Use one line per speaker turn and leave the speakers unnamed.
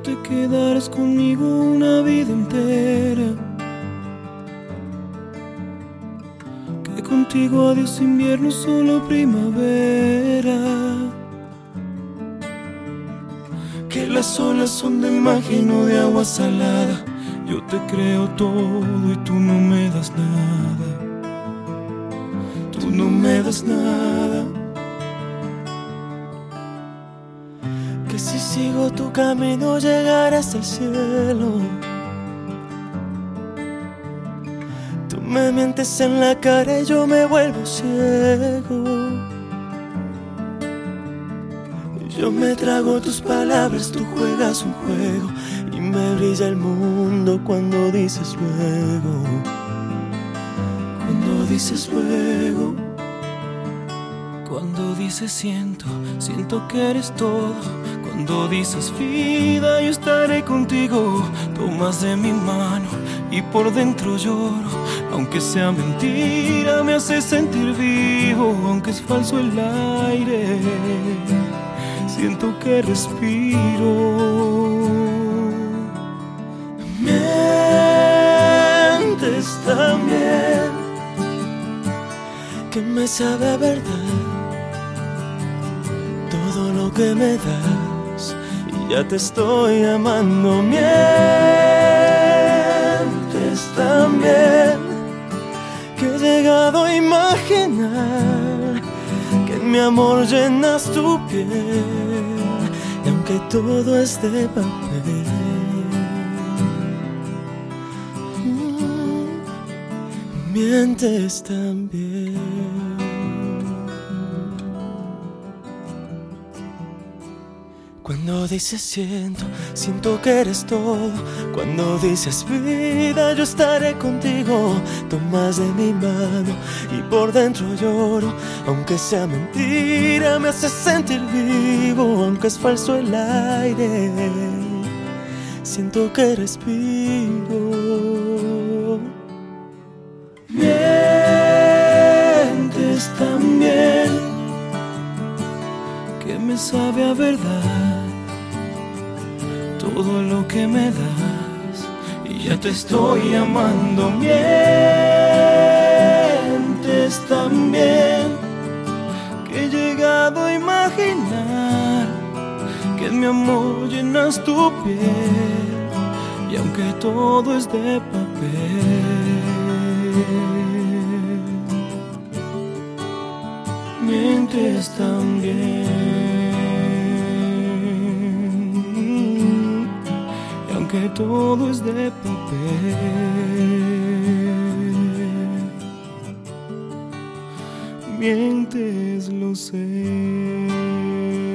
te quedarás conmigo una vida entera, que contigo adiós invierno, solo primavera, que las olas son de magia y no de agua salada. Yo te creo todo y tú no me das nada, tú no me das nada.
Que si sigo tu camino llegaré hasta el cielo. Tú me mientes en la cara y yo me vuelvo ciego. Yo me trago tus palabras, tú juegas un juego y me brilla el mundo cuando dices luego. Cuando dices luego.
Cuando dices siento, siento que eres todo. Cuando dices vida, yo estaré contigo. Tomas de mi mano y por dentro lloro. Aunque sea mentira, me hace sentir vivo. Aunque es falso el aire, siento que respiro.
Mientes también, que me sabe a verdad todo lo que me das, y ya te estoy amando. Mientes también, que he llegado a imaginar que en mi amor llenas tu piel, y aunque todo es de papel, mientes también. Cuando dices siento, siento que eres todo. Cuando dices vida, yo estaré contigo. Tomas de mi mano y por dentro lloro. Aunque sea mentira, me hace sentir vivo. Aunque es falso el aire, siento que respiro.
Mientes también, que me sabe a verdad todo lo que me das, y ya te estoy amando. Mientes también, que he llegado a imaginar que en mi amor llenas tu piel, y aunque todo es de papel, mientes también. Y aunque todo es de papel, mientes, lo sé.